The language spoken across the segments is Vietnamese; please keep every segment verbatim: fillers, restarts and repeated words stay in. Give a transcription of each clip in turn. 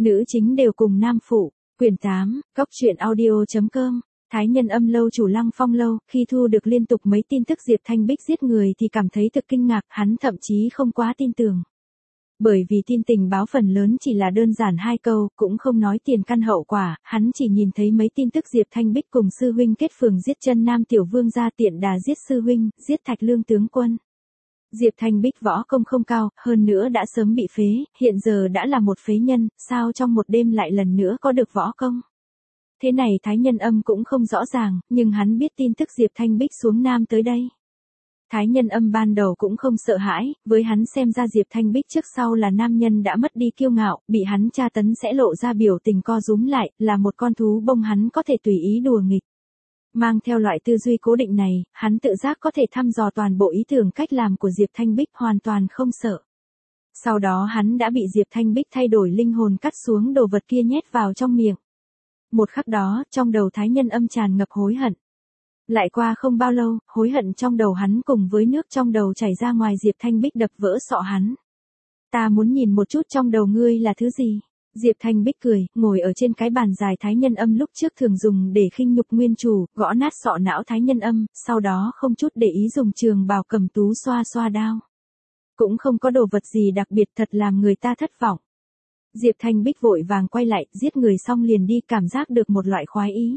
Nữ chính đều cùng nam phụ. Quyển tám, Cóc truyện audio chấm com. Thái Nhân Âm lâu chủ Lăng Phong lâu, khi thu được liên tục mấy tin tức Diệp Thanh Bích giết người thì cảm thấy thực kinh ngạc, hắn thậm chí không quá tin tưởng. Bởi vì tin tình báo phần lớn chỉ là đơn giản hai câu, cũng không nói tiền căn hậu quả, hắn chỉ nhìn thấy mấy tin tức Diệp Thanh Bích cùng sư huynh kết phường giết chân Nam tiểu vương gia tiện đà giết sư huynh, giết Thạch Lương tướng quân. Diệp Thanh Bích võ công không cao, hơn nữa đã sớm bị phế, hiện giờ đã là một phế nhân, sao trong một đêm lại lần nữa có được võ công. Thế này Thái Nhân Âm cũng không rõ ràng, nhưng hắn biết tin tức Diệp Thanh Bích xuống Nam tới đây. Thái Nhân Âm ban đầu cũng không sợ hãi, với hắn xem ra Diệp Thanh Bích trước sau là nam nhân đã mất đi kiêu ngạo, bị hắn tra tấn sẽ lộ ra biểu tình co rúm lại, là một con thú bông hắn có thể tùy ý đùa nghịch. Mang theo loại tư duy cố định này, hắn tự giác có thể thăm dò toàn bộ ý tưởng cách làm của Diệp Thanh Bích hoàn toàn không sợ. Sau đó hắn đã bị Diệp Thanh Bích thay đổi linh hồn cắt xuống đồ vật kia nhét vào trong miệng. Một khắc đó, trong đầu Thái Nhân Âm tràn ngập hối hận. Lại qua không bao lâu, hối hận trong đầu hắn cùng với nước trong đầu chảy ra ngoài Diệp Thanh Bích đập vỡ sọ hắn. Ta muốn nhìn một chút trong đầu ngươi là thứ gì. Diệp Thanh Bích cười, ngồi ở trên cái bàn dài Thái Nhân Âm lúc trước thường dùng để khinh nhục nguyên chủ, gõ nát sọ não Thái Nhân Âm, sau đó không chút để ý dùng trường bào cầm tú xoa xoa đao. Cũng không có đồ vật gì đặc biệt thật làm người ta thất vọng. Diệp Thanh Bích vội vàng quay lại, giết người xong liền đi, cảm giác được một loại khoái ý.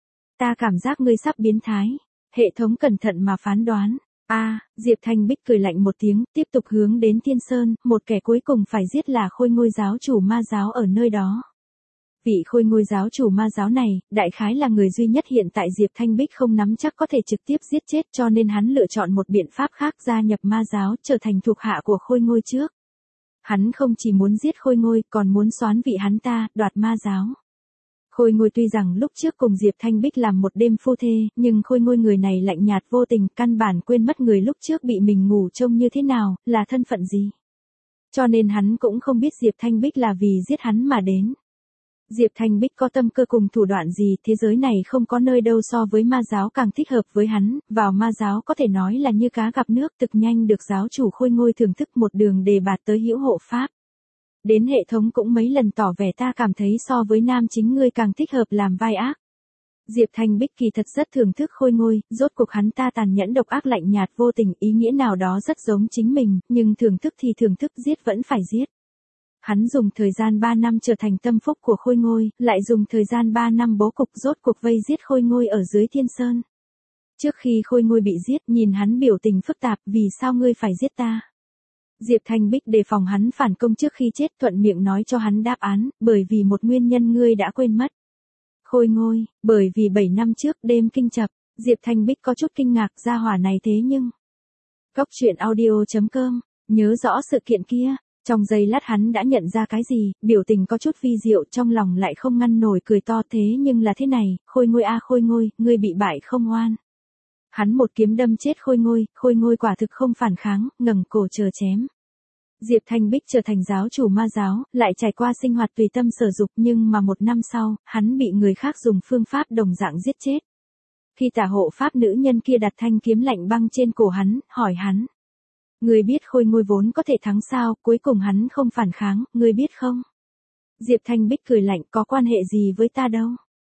Ta cảm giác ngươi sắp biến thái. Hệ thống cẩn thận mà phán đoán. A, à, Diệp Thanh Bích cười lạnh một tiếng, tiếp tục hướng đến Thiên Sơn, một kẻ cuối cùng phải giết là Khôi Ngôi giáo chủ ma giáo ở nơi đó. Vị Khôi Ngôi giáo chủ ma giáo này, đại khái là người duy nhất hiện tại Diệp Thanh Bích không nắm chắc có thể trực tiếp giết chết, cho nên hắn lựa chọn một biện pháp khác, gia nhập ma giáo, trở thành thuộc hạ của Khôi Ngôi trước. Hắn không chỉ muốn giết Khôi Ngôi, còn muốn soán vị hắn ta, đoạt ma giáo. Khôi Ngôi tuy rằng lúc trước cùng Diệp Thanh Bích làm một đêm phu thê, nhưng Khôi Ngôi người này lạnh nhạt vô tình, căn bản quên mất người lúc trước bị mình ngủ trông như thế nào, là thân phận gì. Cho nên hắn cũng không biết Diệp Thanh Bích là vì giết hắn mà đến. Diệp Thanh Bích có tâm cơ cùng thủ đoạn gì, thế giới này không có nơi đâu so với ma giáo càng thích hợp với hắn, vào ma giáo có thể nói là như cá gặp nước, thực nhanh được giáo chủ Khôi Ngôi thưởng thức một đường đề bạt tới hữu hộ pháp. Đến hệ thống cũng mấy lần tỏ vẻ ta cảm thấy so với nam chính ngươi càng thích hợp làm vai ác. Diệp Thanh Bích kỳ thật rất thưởng thức Khôi Ngôi, rốt cuộc hắn ta tàn nhẫn độc ác lạnh nhạt vô tình, ý nghĩa nào đó rất giống chính mình, nhưng thưởng thức thì thưởng thức, giết vẫn phải giết. Hắn dùng thời gian ba năm trở thành tâm phúc của Khôi Ngôi, lại dùng thời gian ba năm bố cục rốt cuộc vây giết Khôi Ngôi ở dưới Thiên Sơn. Trước khi Khôi Ngôi bị giết, nhìn hắn biểu tình phức tạp, vì sao ngươi phải giết ta? Diệp Thanh Bích đề phòng hắn phản công trước khi chết, thuận miệng nói cho hắn đáp án, bởi vì một nguyên nhân ngươi đã quên mất. Khôi Ngôi, bởi vì bảy năm trước đêm kinh chập, Diệp Thanh Bích có chút kinh ngạc, gia hỏa này thế nhưng. Cóc truyện audio chấm com, nhớ rõ sự kiện kia, trong giây lát hắn đã nhận ra cái gì, biểu tình có chút vi diệu, trong lòng lại không ngăn nổi cười to, thế nhưng là thế này, Khôi Ngôi a Khôi Ngôi, ngươi bị bại không oan. Hắn một kiếm đâm chết Khôi Ngôi, Khôi Ngôi quả thực không phản kháng, ngẩng cổ chờ chém. Diệp Thanh Bích trở thành giáo chủ ma giáo, lại trải qua sinh hoạt tùy tâm sở dục, nhưng mà một năm sau, hắn bị người khác dùng phương pháp đồng dạng giết chết. Khi tả hộ pháp nữ nhân kia đặt thanh kiếm lạnh băng trên cổ hắn, hỏi hắn. Ngươi biết Khôi Ngôi vốn có thể thắng sao, cuối cùng hắn không phản kháng, ngươi biết không? Diệp Thanh Bích cười lạnh, có quan hệ gì với ta đâu.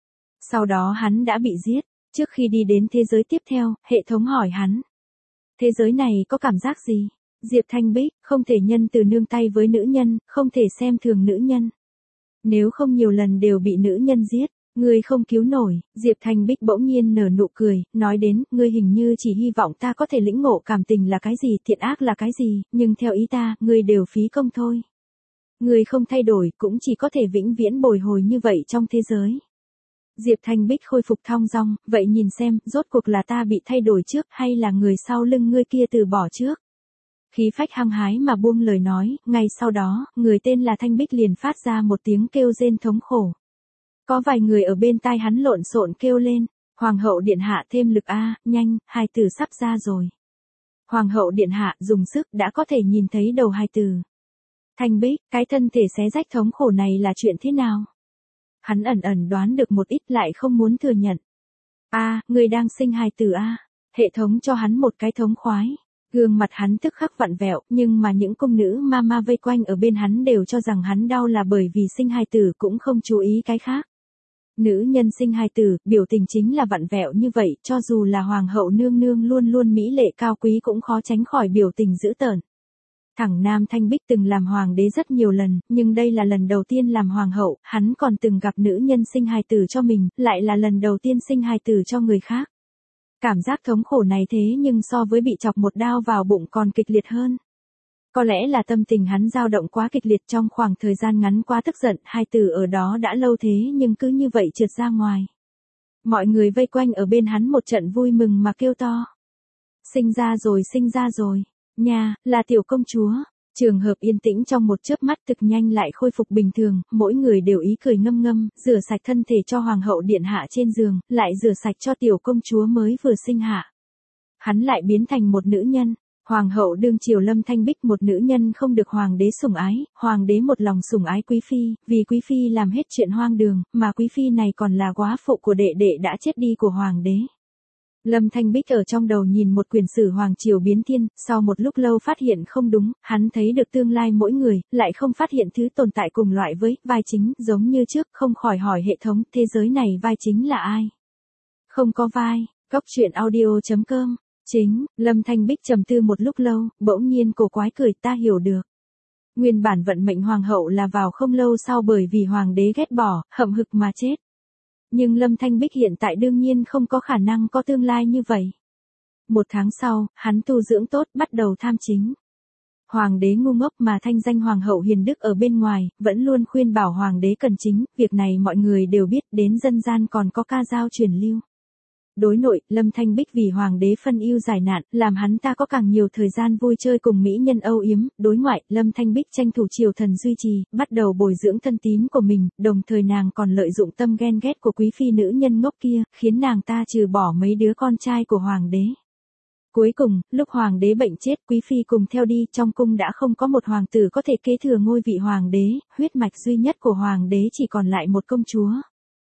Sau đó hắn đã bị giết. Trước khi đi đến thế giới tiếp theo, hệ thống hỏi hắn. Thế giới này có cảm giác gì? Diệp Thanh Bích, không thể nhân từ nương tay với nữ nhân, không thể xem thường nữ nhân. Nếu không nhiều lần đều bị nữ nhân giết, ngươi không cứu nổi. Diệp Thanh Bích bỗng nhiên nở nụ cười, nói đến, ngươi hình như chỉ hy vọng ta có thể lĩnh ngộ cảm tình là cái gì, thiện ác là cái gì, nhưng theo ý ta, ngươi đều phí công thôi. Ngươi không thay đổi, cũng chỉ có thể vĩnh viễn bồi hồi như vậy trong thế giới. Diệp Thanh Bích khôi phục thong dong, vậy nhìn xem, rốt cuộc là ta bị thay đổi trước hay là người sau lưng ngươi kia từ bỏ trước. Khí phách hăng hái mà buông lời nói, ngay sau đó, người tên là Thanh Bích liền phát ra một tiếng kêu rên thống khổ. Có vài người ở bên tai hắn lộn xộn kêu lên, Hoàng hậu điện hạ thêm lực a, nhanh, hài tử sắp ra rồi. Hoàng hậu điện hạ dùng sức đã có thể nhìn thấy đầu hài tử. Thanh Bích, cái thân thể xé rách thống khổ này là chuyện thế nào? Hắn ẩn ẩn đoán được một ít lại không muốn thừa nhận. A, người đang sinh hài tử a. Hệ thống cho hắn một cái thống khoái. Gương mặt hắn tức khắc vặn vẹo, nhưng mà những cung nữ mama vây quanh ở bên hắn đều cho rằng hắn đau là bởi vì sinh hài tử, cũng không chú ý cái khác. Nữ nhân sinh hài tử, biểu tình chính là vặn vẹo như vậy, cho dù là hoàng hậu nương nương luôn luôn mỹ lệ cao quý cũng khó tránh khỏi biểu tình dữ tợn. Thẳng Nam Thanh Bích từng làm hoàng đế rất nhiều lần, nhưng đây là lần đầu tiên làm hoàng hậu, hắn còn từng gặp nữ nhân sinh hài tử cho mình, lại là lần đầu tiên sinh hài tử cho người khác. Cảm giác thống khổ này thế nhưng so với bị chọc một đao vào bụng còn kịch liệt hơn. Có lẽ là tâm tình hắn dao động quá kịch liệt trong khoảng thời gian ngắn quá tức giận, hài tử ở đó đã lâu thế nhưng cứ như vậy trượt ra ngoài. Mọi người vây quanh ở bên hắn một trận vui mừng mà kêu to. Sinh ra rồi, sinh ra rồi. Nha, là tiểu công chúa. Trường hợp yên tĩnh trong một chớp mắt thực nhanh lại khôi phục bình thường, mỗi người đều ý cười ngâm ngâm, rửa sạch thân thể cho hoàng hậu điện hạ trên giường, lại rửa sạch cho tiểu công chúa mới vừa sinh hạ. Hắn lại biến thành một nữ nhân. Hoàng hậu đương triều Lâm Thanh Bích một nữ nhân không được hoàng đế sủng ái, hoàng đế một lòng sủng ái quý phi, vì quý phi làm hết chuyện hoang đường, mà quý phi này còn là góa phụ của đệ đệ đã chết đi của hoàng đế. Lâm Thanh Bích ở trong đầu nhìn một quyển sử hoàng triều biến thiên, sau một lúc lâu phát hiện không đúng, hắn thấy được tương lai mỗi người, lại không phát hiện thứ tồn tại cùng loại với vai chính, giống như trước, không khỏi hỏi hệ thống, thế giới này vai chính là ai? Không có vai. Góc truyện audio chấm com. Chính, Lâm Thanh Bích trầm tư một lúc lâu, bỗng nhiên cổ quái cười, ta hiểu được. Nguyên bản vận mệnh hoàng hậu là vào không lâu sau bởi vì hoàng đế ghét bỏ, hậm hực mà chết. Nhưng Lâm Thanh Bích hiện tại đương nhiên không có khả năng có tương lai như vậy. Một tháng sau, hắn tu dưỡng tốt, bắt đầu tham chính. Hoàng đế ngu ngốc mà thanh danh hoàng hậu hiền đức ở bên ngoài, vẫn luôn khuyên bảo hoàng đế cần chính, việc này mọi người đều biết, đến dân gian còn có ca dao truyền lưu. Đối nội, Lâm Thanh Bích vì hoàng đế phân ưu giải nạn, làm hắn ta có càng nhiều thời gian vui chơi cùng mỹ nhân âu yếm. Đối ngoại, Lâm Thanh Bích tranh thủ triều thần duy trì, bắt đầu bồi dưỡng thân tín của mình, đồng thời nàng còn lợi dụng tâm ghen ghét của quý phi nữ nhân ngốc kia, khiến nàng ta trừ bỏ mấy đứa con trai của hoàng đế. Cuối cùng, lúc hoàng đế bệnh chết, quý phi cùng theo đi, trong cung đã không có một hoàng tử có thể kế thừa ngôi vị hoàng đế, huyết mạch duy nhất của hoàng đế chỉ còn lại một công chúa.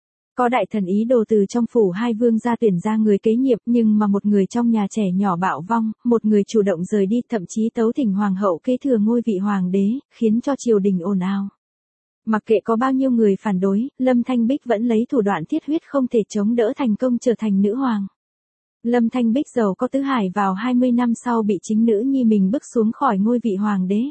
Có đại thần ý đồ từ trong phủ hai vương gia tuyển ra người kế nhiệm, nhưng mà một người trong nhà trẻ nhỏ bạo vong, một người chủ động rời đi, thậm chí tấu thỉnh hoàng hậu kế thừa ngôi vị hoàng đế, khiến cho triều đình ồn ào. Mặc kệ có bao nhiêu người phản đối, Lâm Thanh Bích vẫn lấy thủ đoạn thiết huyết không thể chống đỡ thành công trở thành nữ hoàng. Lâm Thanh Bích giàu có tứ hải vào hai mươi năm sau bị chính nữ nhi mình bức xuống khỏi ngôi vị hoàng đế.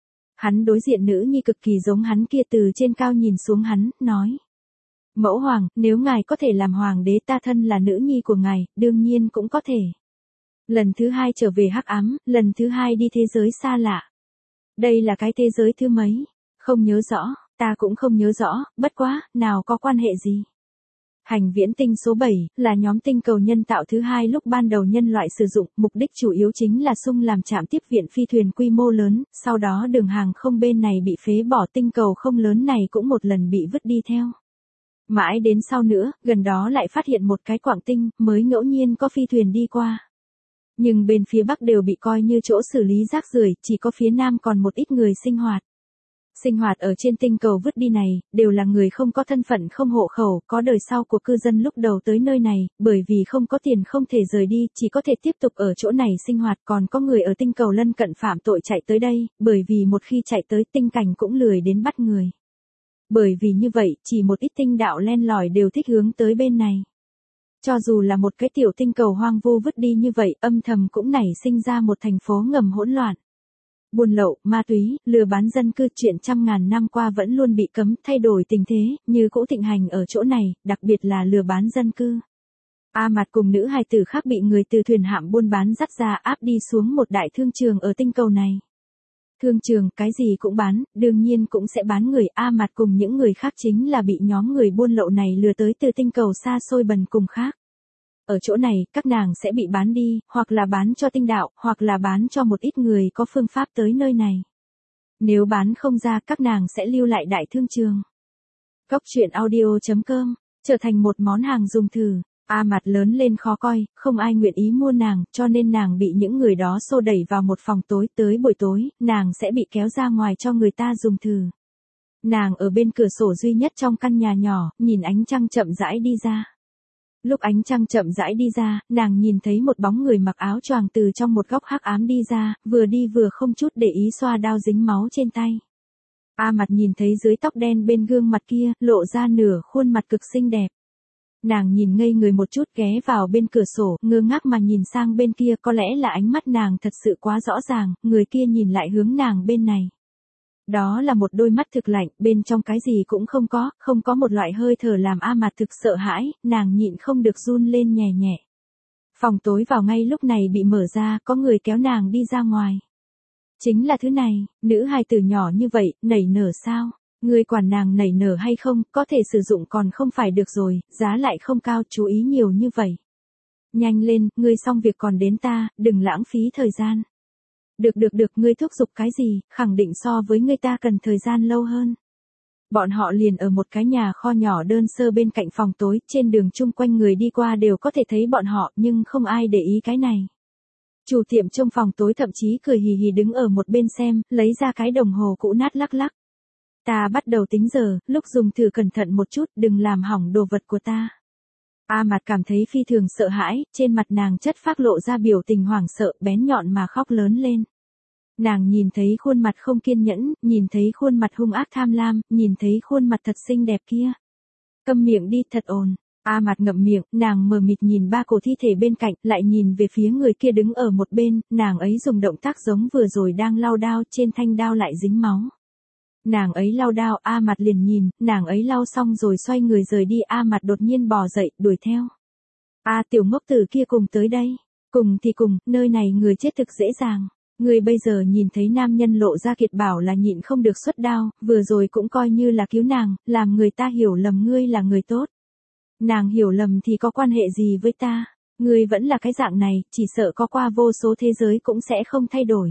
Hắn đối diện nữ nhi cực kỳ giống hắn kia từ trên cao nhìn xuống hắn, nói. Mẫu hoàng, nếu ngài có thể làm hoàng đế ta thân là nữ nhi của ngài, đương nhiên cũng có thể. Lần thứ hai trở về hắc ám, lần thứ hai đi thế giới xa lạ. Đây là cái thế giới thứ mấy? Không nhớ rõ, ta cũng không nhớ rõ, bất quá, nào có quan hệ gì. Hành viễn tinh số bảy, là nhóm tinh cầu nhân tạo thứ hai lúc ban đầu nhân loại sử dụng, mục đích chủ yếu chính là sung làm trạm tiếp viện phi thuyền quy mô lớn, sau đó đường hàng không bên này bị phế bỏ, tinh cầu không lớn này cũng một lần bị vứt đi theo. Mãi đến sau nữa, gần đó lại phát hiện một cái quạng tinh, mới ngẫu nhiên có phi thuyền đi qua. Nhưng bên phía bắc đều bị coi như chỗ xử lý rác rưởi, chỉ có phía nam còn một ít người sinh hoạt. Sinh hoạt ở trên tinh cầu vứt đi này, đều là người không có thân phận không hộ khẩu, có đời sau của cư dân lúc đầu tới nơi này, bởi vì không có tiền không thể rời đi, chỉ có thể tiếp tục ở chỗ này sinh hoạt, còn có người ở tinh cầu lân cận phạm tội chạy tới đây, bởi vì một khi chạy tới tinh cảnh cũng lười đến bắt người. Bởi vì như vậy, chỉ một ít tinh đạo len lỏi đều thích hướng tới bên này. Cho dù là một cái tiểu tinh cầu hoang vu vứt đi như vậy, âm thầm cũng nảy sinh ra một thành phố ngầm hỗn loạn. Buôn lậu, ma túy, lừa bán dân cư, chuyện trăm ngàn năm qua vẫn luôn bị cấm, thay đổi tình thế, như cũ thịnh hành ở chỗ này, đặc biệt là lừa bán dân cư. A Mạt cùng nữ hài tử khác bị người từ thuyền hạm buôn bán dắt ra áp đi xuống một đại thương trường ở tinh cầu này. Thương trường, cái gì cũng bán, đương nhiên cũng sẽ bán người. A Mạt cùng những người khác chính là bị nhóm người buôn lậu này lừa tới từ tinh cầu xa xôi bần cùng khác. Ở chỗ này, các nàng sẽ bị bán đi, hoặc là bán cho tinh đạo, hoặc là bán cho một ít người có phương pháp tới nơi này. Nếu bán không ra, các nàng sẽ lưu lại đại thương trường. Góc truyện audio chấm com, trở thành một món hàng dùng thử. A Mạt lớn lên khó coi, không ai nguyện ý mua nàng, cho nên nàng bị những người đó xô đẩy vào một phòng tối, tới buổi tối, nàng sẽ bị kéo ra ngoài cho người ta dùng thử. Nàng ở bên cửa sổ duy nhất trong căn nhà nhỏ, nhìn ánh trăng chậm rãi đi ra. Lúc ánh trăng chậm rãi đi ra, nàng nhìn thấy một bóng người mặc áo choàng từ trong một góc hắc ám đi ra, vừa đi vừa không chút để ý xoa đao dính máu trên tay. A Mạt nhìn thấy dưới tóc đen bên gương mặt kia, lộ ra nửa khuôn mặt cực xinh đẹp. Nàng nhìn ngây người một chút, ghé vào bên cửa sổ, ngơ ngác mà nhìn sang bên kia, có lẽ là ánh mắt nàng thật sự quá rõ ràng, người kia nhìn lại hướng nàng bên này. Đó là một đôi mắt thực lạnh, bên trong cái gì cũng không có, không có một loại hơi thở làm A Mạt thực sợ hãi, nàng nhịn không được run lên nhẹ nhẹ. Phòng tối vào ngay lúc này bị mở ra, có người kéo nàng đi ra ngoài. Chính là thứ này, nữ hài tử nhỏ như vậy, nảy nở sao? Ngươi quản nàng nảy nở hay không, có thể sử dụng còn không phải được rồi, giá lại không cao, chú ý nhiều như vậy. Nhanh lên, ngươi xong việc còn đến ta, đừng lãng phí thời gian. Được được được, ngươi thúc giục cái gì, khẳng định so với ngươi ta cần thời gian lâu hơn. Bọn họ liền ở một cái nhà kho nhỏ đơn sơ bên cạnh phòng tối, trên đường chung quanh người đi qua đều có thể thấy bọn họ, nhưng không ai để ý cái này. Chủ tiệm trong phòng tối thậm chí cười hì hì đứng ở một bên xem, lấy ra cái đồng hồ cũ nát lắc lắc. Ta bắt đầu tính giờ, lúc dùng thử cẩn thận một chút, đừng làm hỏng đồ vật của ta. A Mạt cảm thấy phi thường sợ hãi, trên mặt nàng chất phác lộ ra biểu tình hoảng sợ, bén nhọn mà khóc lớn lên. Nàng nhìn thấy khuôn mặt không kiên nhẫn, nhìn thấy khuôn mặt hung ác tham lam, nhìn thấy khuôn mặt thật xinh đẹp kia. Câm miệng đi, thật ồn. A Mạt ngậm miệng, nàng mờ mịt nhìn ba cổ thi thể bên cạnh, lại nhìn về phía người kia đứng ở một bên, nàng ấy dùng động tác giống vừa rồi đang lau đao, trên thanh đao lại dính máu. Nàng ấy lau đao, A Mạt liền nhìn, nàng ấy lau xong rồi xoay người rời đi, A Mạt đột nhiên bò dậy, đuổi theo. A tiểu ngốc tử kia cùng tới đây. Cùng thì cùng, nơi này người chết thực dễ dàng. Người bây giờ nhìn thấy nam nhân lộ ra kiệt bảo là nhịn không được xuất đao, vừa rồi cũng coi như là cứu nàng, làm người ta hiểu lầm ngươi là người tốt. Nàng hiểu lầm thì có quan hệ gì với ta, ngươi vẫn là cái dạng này, chỉ sợ có qua vô số thế giới cũng sẽ không thay đổi.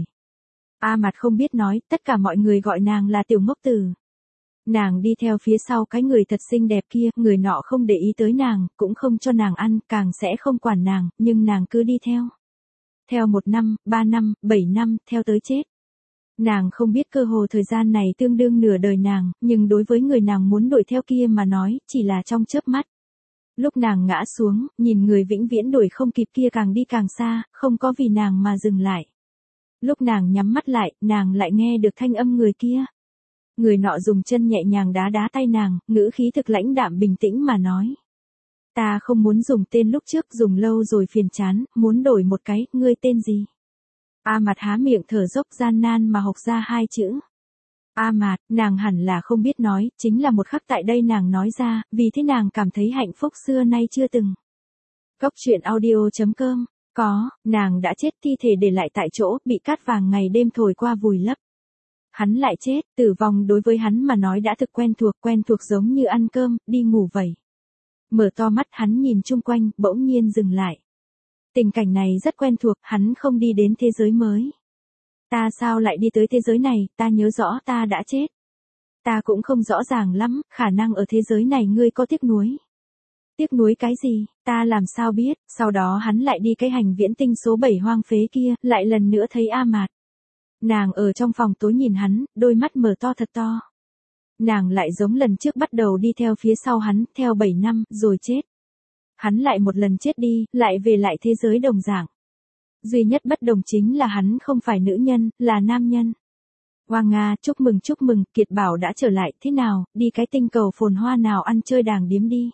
A Mạt không biết nói, tất cả mọi người gọi nàng là tiểu ngốc tử. Nàng đi theo phía sau cái người thật xinh đẹp kia, người nọ không để ý tới nàng, cũng không cho nàng ăn, càng sẽ không quản nàng, nhưng nàng cứ đi theo. Theo một năm, ba năm, bảy năm, theo tới chết. Nàng không biết cơ hồ thời gian này tương đương nửa đời nàng, nhưng đối với người nàng muốn đuổi theo kia mà nói, chỉ là trong chớp mắt. Lúc nàng ngã xuống, nhìn người vĩnh viễn đuổi không kịp kia càng đi càng xa, không có vì nàng mà dừng lại. Lúc nàng nhắm mắt lại, nàng lại nghe được thanh âm người kia. Người nọ dùng chân nhẹ nhàng đá đá tay nàng, ngữ khí thực lãnh đạm bình tĩnh mà nói. Ta không muốn dùng tên lúc trước, dùng lâu rồi phiền chán, muốn đổi một cái, ngươi tên gì? A Mạt há miệng thở dốc gian nan mà học ra hai chữ. A Mạt, nàng hẳn là không biết nói, chính là một khắc tại đây nàng nói ra, vì thế nàng cảm thấy hạnh phúc xưa nay chưa từng. Cốc truyện audio chấm com, có, nàng đã chết, thi thể để lại tại chỗ, bị cát vàng ngày đêm thổi qua vùi lấp. Hắn lại chết, tử vong đối với hắn mà nói đã thực quen thuộc, quen thuộc giống như ăn cơm, đi ngủ vậy. Mở to mắt hắn nhìn chung quanh, bỗng nhiên dừng lại. Tình cảnh này rất quen thuộc, hắn không đi đến thế giới mới. Ta sao lại đi tới thế giới này, ta nhớ rõ ta đã chết. Ta cũng không rõ ràng lắm, khả năng ở thế giới này ngươi có tiếc nuối. Tiếc nuối cái gì, ta làm sao biết, sau đó hắn lại đi cái hành viễn tinh số bảy hoang phế kia, lại lần nữa thấy A Mạt. Nàng ở trong phòng tối nhìn hắn, đôi mắt mở to thật to. Nàng lại giống lần trước bắt đầu đi theo phía sau hắn, theo bảy năm, rồi chết. Hắn lại một lần chết đi, lại về lại thế giới đồng dạng. Duy nhất bất đồng chính là hắn không phải nữ nhân, là nam nhân. Hoa Nga, chúc mừng chúc mừng, Kiệt Bảo đã trở lại, thế nào, đi cái tinh cầu phồn hoa nào ăn chơi đàng điếm đi.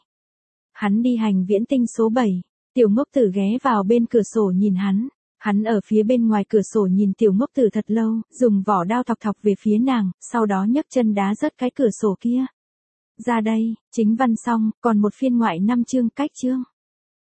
Hắn đi hành viễn tinh số bảy, tiểu ngốc tử ghé vào bên cửa sổ nhìn hắn. Hắn ở phía bên ngoài cửa sổ nhìn tiểu ngốc tử thật lâu, dùng vỏ đao thọc thọc về phía nàng, sau đó nhấc chân đá rớt cái cửa sổ kia. Ra đây, chính văn xong, còn một phiên ngoại năm chương cách chương.